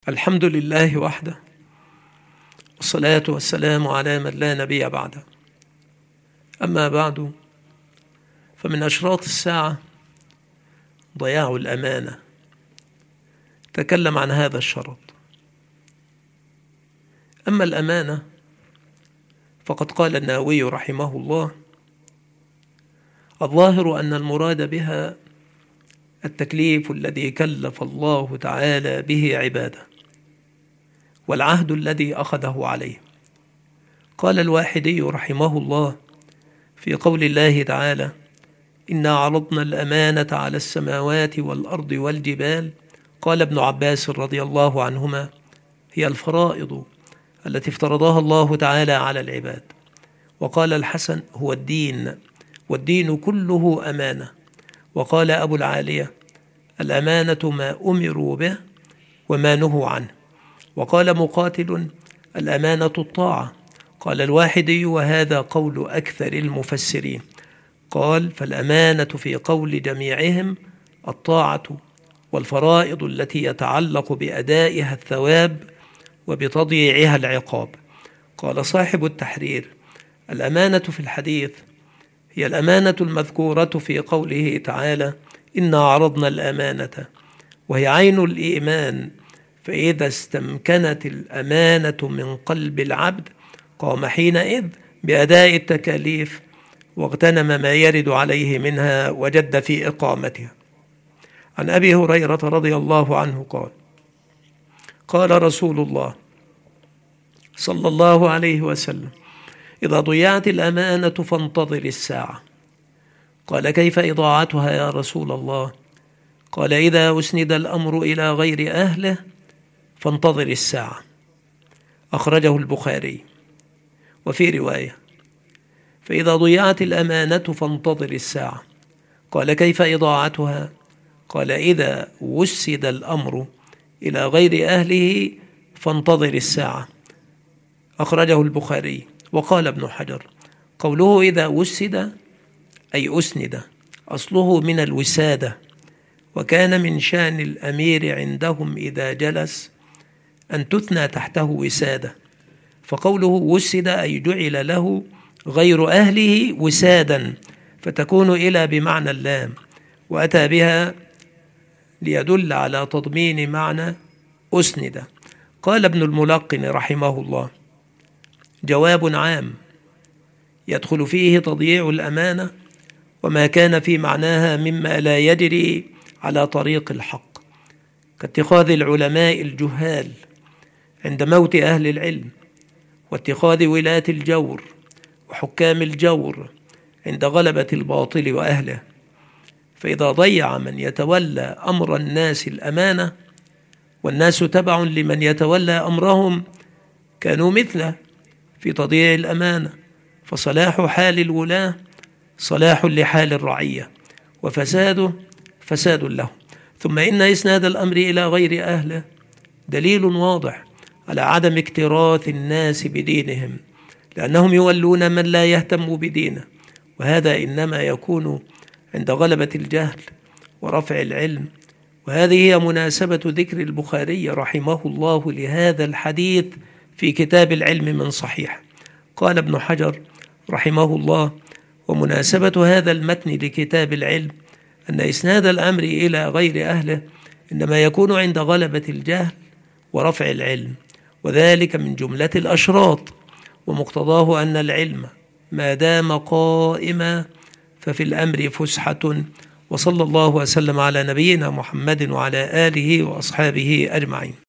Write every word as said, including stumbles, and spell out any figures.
الحمد لله وحده، والصلاة والسلام على من لا نبي بعده. أما بعد، فمن أشراط الساعة ضياع الأمانة. تكلم عن هذا الشرط. أما الأمانة فقد قال النووي رحمه الله: الظاهر أن المراد بها التكليف الذي كلف الله تعالى به عباده، والعهد الذي أخذه عليه. قال الواحدي رحمه الله في قول الله تعالى: إنا عرضنا الأمانة على السماوات والأرض والجبال. قال ابن عباس رضي الله عنهما: هي الفرائض التي افترضها الله تعالى على العباد. وقال الحسن: هو الدين، والدين كله أمانة. وقال أبو العالية: الأمانة ما أمروا به وما نهوا عنه. وقال مقاتل: الأمانة الطاعة. قال الواحدي: وهذا قول أكثر المفسرين. قال: فالأمانة في قول جميعهم الطاعة، والفرائض التي يتعلق بأدائها الثواب وبتضييعها العقاب. قال صاحب التحرير: الأمانة في الحديث هي الأمانة المذكورة في قوله تعالى: إنا عرضنا الأمانة، وهي عين الإيمان. فإذا استمكنت الأمانة من قلب العبد قام حينئذ بأداء التكاليف، واغتنم ما يرد عليه منها وجد في إقامتها. عن أبي هريرة رضي الله عنه قال: قال رسول الله صلى الله عليه وسلم: إذا ضيعت الأمانة فانتظر الساعة. قال: كيف إضاعتها يا رسول الله؟ قال: إذا أسند الأمر إلى غير أهله فانتظر الساعة. أخرجه البخاري. وفي رواية: فإذا ضيعت الأمانة فانتظر الساعة. قال: كيف إضاعتها؟ قال: إذا وسد الأمر إلى غير أهله فانتظر الساعة. أخرجه البخاري. وقال ابن حجر: قوله إذا وسد أي أسند، أصله من الوسادة، وكان من شأن الأمير عندهم إذا جلس أن تثنى تحته وسادة، فقوله وسد أي جعل له غير أهله وسادا، فتكون إلى بمعنى اللام، وأتى بها ليدل على تضمين معنى أسند. قال ابن الملقن رحمه الله: جواب عام يدخل فيه تضييع الأمانة وما كان في معناها مما لا يجري على طريق الحق، كاتخاذ العلماء الجهال عند موت أهل العلم، واتخاذ ولاة الجور وحكام الجور عند غلبة الباطل وأهله. فإذا ضيع من يتولى أمر الناس الأمانة، والناس تبع لمن يتولى أمرهم، كانوا مثله في تضييع الأمانة. فصلاح حال الولاة صلاح لحال الرعية، وفساده فساد له. ثم إن إسناد الأمر إلى غير أهله دليل واضح على عدم اكتراث الناس بدينهم، لأنهم يولون من لا يهتم بدينه، وهذا إنما يكون عند غلبة الجهل ورفع العلم. وهذه هي مناسبة ذكر البخاري رحمه الله لهذا الحديث في كتاب العلم من صحيح. قال ابن حجر رحمه الله: ومناسبة هذا المتن لكتاب العلم أن إسناد الأمر إلى غير أهله إنما يكون عند غلبة الجهل ورفع العلم، وذلك من جملة الأشراط، ومقتضاه أن العلم ما دام قائما ففي الأمر فسحة. وصلى الله وسلم على نبينا محمد وعلى آله وأصحابه أجمعين.